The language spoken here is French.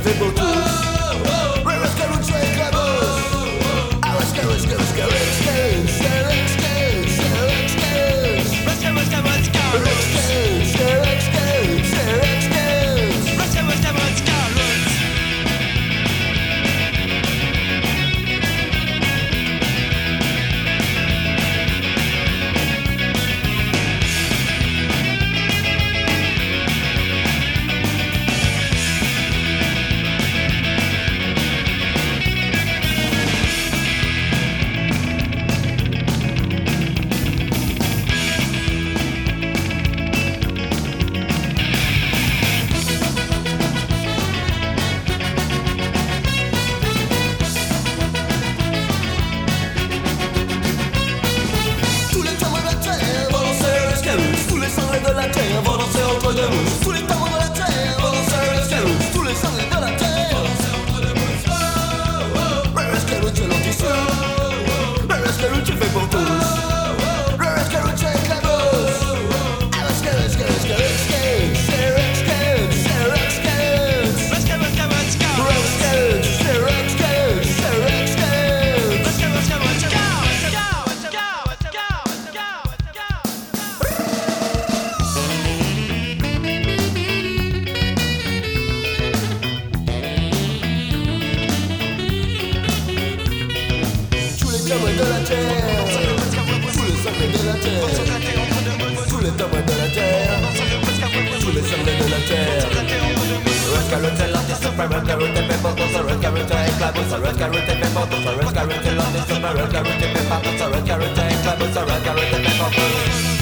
fait pour tous. Rescarouche éclabousse. Ah, rescarouche, de la terre vont danser entre deux mousses. Tous les parents de la terre vont danser l'escarouche. Tous les sangliers de la terre vont danser entre deux mousses. L'escarouche est l'anti-sou. L'escarouche est fait pour tous. L'escarouche éclabousse. Ah, l'escarouche, de la terre, tous les sangliers de la terre, tous les témoins de la terre, tous les sangliers de la terre. Rescarouche est l'anti-super, rescarouche est fait pour tous, rescarouche est éclabousse, rescarouche est fait pour tous, rescarouche est l'anti-super, rescarouche est fait pour tous, rescarouche est éclabousse, rescarouche est fait pour tous.